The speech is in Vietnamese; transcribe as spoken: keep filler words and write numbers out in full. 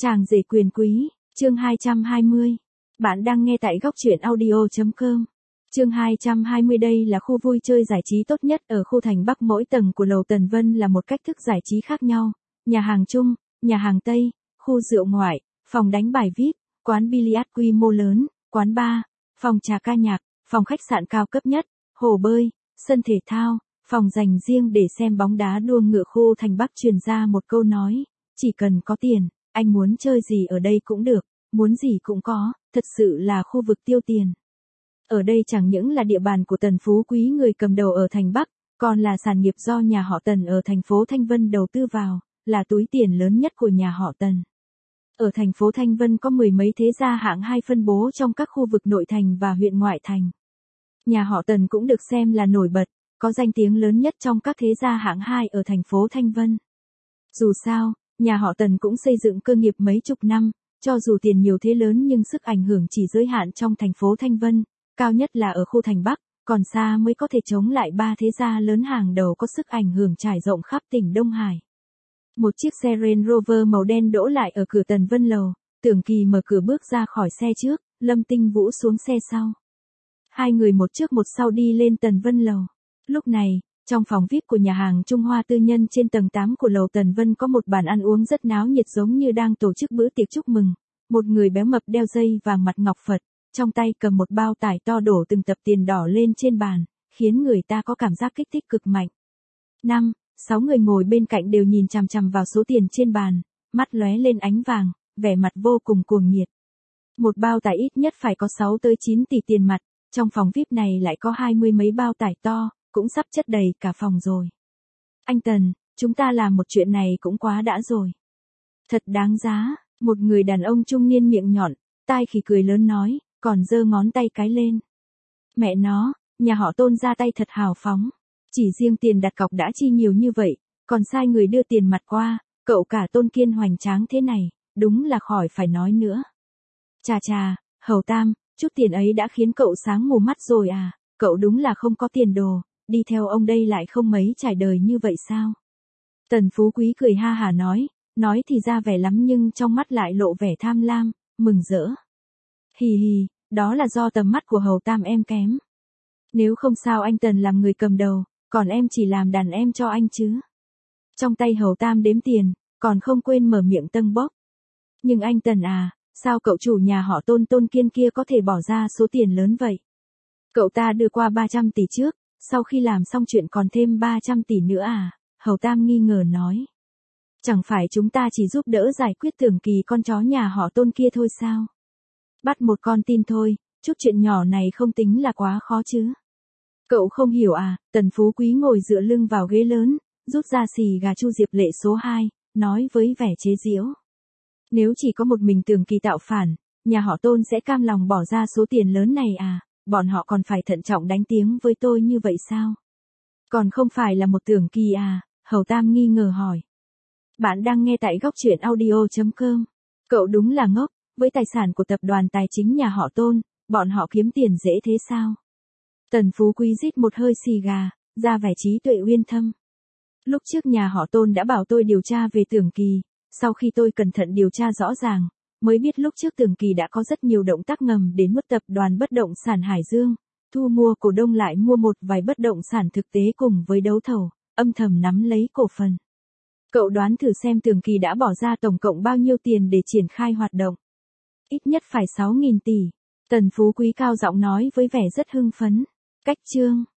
Chàng rể quyền quý, chương hai trăm hai mươi. Bạn đang nghe tại góc truyện audio chấm com. Chương hai trăm hai mươi đây là khu vui chơi giải trí tốt nhất ở khu thành Bắc, mỗi tầng của lầu Tần Vân là một cách thức giải trí khác nhau. Nhà hàng chung, nhà hàng Tây, khu rượu ngoại, phòng đánh bài vi ai pi, quán billard quy mô lớn, quán bar, phòng trà ca nhạc, phòng khách sạn cao cấp nhất, hồ bơi, sân thể thao, phòng dành riêng để xem bóng đá đua ngựa. Khu thành Bắc truyền ra một câu nói, chỉ cần có tiền, anh muốn chơi gì ở đây cũng được, muốn gì cũng có, thật sự là khu vực tiêu tiền. Ở đây chẳng những là địa bàn của Tần Phú Quý, người cầm đầu ở thành Bắc, còn là sản nghiệp do nhà họ Tần ở thành phố Thanh Vân đầu tư vào, là túi tiền lớn nhất của nhà họ Tần. Ở thành phố Thanh Vân có mười mấy thế gia hạng hai phân bố trong các khu vực nội thành và huyện ngoại thành. Nhà họ Tần cũng được xem là nổi bật, có danh tiếng lớn nhất trong các thế gia hạng hai ở thành phố Thanh Vân. Dù sao, nhà họ Tần cũng xây dựng cơ nghiệp mấy chục năm, cho dù tiền nhiều thế lớn nhưng sức ảnh hưởng chỉ giới hạn trong thành phố Thanh Vân, cao nhất là ở khu thành Bắc, còn xa mới có thể chống lại ba thế gia lớn hàng đầu có sức ảnh hưởng trải rộng khắp tỉnh Đông Hải. Một chiếc xe Range Rover màu đen đỗ lại ở cửa Tần Vân Lầu, Tưởng Kỳ mở cửa bước ra khỏi xe trước, Lâm Tinh Vũ xuống xe sau. Hai người một trước một sau đi lên Tần Vân Lầu. Lúc này, trong phòng vi ai pi của nhà hàng Trung Hoa tư nhân trên tầng tám của lầu Tần Vân có một bàn ăn uống rất náo nhiệt, giống như đang tổ chức bữa tiệc chúc mừng. Một người béo mập đeo dây vàng mặt ngọc Phật, trong tay cầm một bao tải to đổ từng tập tiền đỏ lên trên bàn, khiến người ta có cảm giác kích thích cực mạnh. Năm, sáu người ngồi bên cạnh đều nhìn chằm chằm vào số tiền trên bàn, mắt lóe lên ánh vàng, vẻ mặt vô cùng cuồng nhiệt. Một bao tải ít nhất phải có sáu tới chín tỷ tiền mặt, trong phòng vi ai pi này lại có hai mươi mấy bao tải to, cũng sắp chất đầy cả phòng rồi. Anh Tần, chúng ta làm một chuyện này cũng quá đã rồi. Thật đáng giá, một người đàn ông trung niên miệng nhọn, tai khỉ cười lớn nói, còn giơ ngón tay cái lên. Mẹ nó, nhà họ Tôn ra tay thật hào phóng. Chỉ riêng tiền đặt cọc đã chi nhiều như vậy, còn sai người đưa tiền mặt qua, cậu cả Tôn Kiên hoành tráng thế này, đúng là khỏi phải nói nữa. Chà chà, Hầu Tam, chút tiền ấy đã khiến cậu sáng mù mắt rồi à, cậu đúng là không có tiền đồ, đi theo ông đây lại không mấy trải đời như vậy sao? Tần Phú Quý cười ha hả nói, nói thì ra vẻ lắm nhưng trong mắt lại lộ vẻ tham lam, mừng rỡ. Hì hì, đó là do tầm mắt của Hầu Tam em kém. Nếu không sao anh Tần làm người cầm đầu, còn em chỉ làm đàn em cho anh chứ. Trong tay Hầu Tam đếm tiền, còn không quên mở miệng tâng bốc. Nhưng anh Tần à, sao cậu chủ nhà họ Tôn Tôn Kiên kia có thể bỏ ra số tiền lớn vậy? Cậu ta đưa qua ba trăm tỷ trước, sau khi làm xong chuyện còn thêm ba trăm tỷ nữa à? Hầu Tam nghi ngờ nói. Chẳng phải chúng ta chỉ giúp đỡ giải quyết Tưởng Kỳ con chó nhà họ Tôn kia thôi sao? Bắt một con tin thôi, chút chuyện nhỏ này không tính là quá khó chứ. Cậu không hiểu à? Tần Phú Quý ngồi dựa lưng vào ghế lớn, rút ra xì gà Chu Diệp Lệ số hai, nói với vẻ chế giễu. Nếu chỉ có một mình Tưởng Kỳ tạo phản, nhà họ Tôn sẽ cam lòng bỏ ra số tiền lớn này à? Bọn họ còn phải thận trọng đánh tiếng với tôi như vậy sao? Còn không phải là một Tưởng Kỳ à? Hầu Tam nghi ngờ hỏi. Bạn đang nghe tại góc truyện audio chấm com. Cậu đúng là ngốc, với tài sản của tập đoàn tài chính nhà họ Tôn, bọn họ kiếm tiền dễ thế sao? Tần Phú Quý rít một hơi xì gà, ra vẻ trí tuệ uyên thâm. Lúc trước nhà họ Tôn đã bảo tôi điều tra về Tưởng Kỳ, sau khi tôi cẩn thận điều tra rõ ràng, mới biết lúc trước Tưởng Kỳ đã có rất nhiều động tác ngầm đến nuốt tập đoàn bất động sản Hải Dương, thu mua cổ đông lại mua một vài bất động sản thực tế cùng với đấu thầu, âm thầm nắm lấy cổ phần. Cậu đoán thử xem Tưởng Kỳ đã bỏ ra tổng cộng bao nhiêu tiền để triển khai hoạt động? Ít nhất phải sáu nghìn tỷ. Tần Phú Quý cao giọng nói với vẻ rất hưng phấn. Cách chương.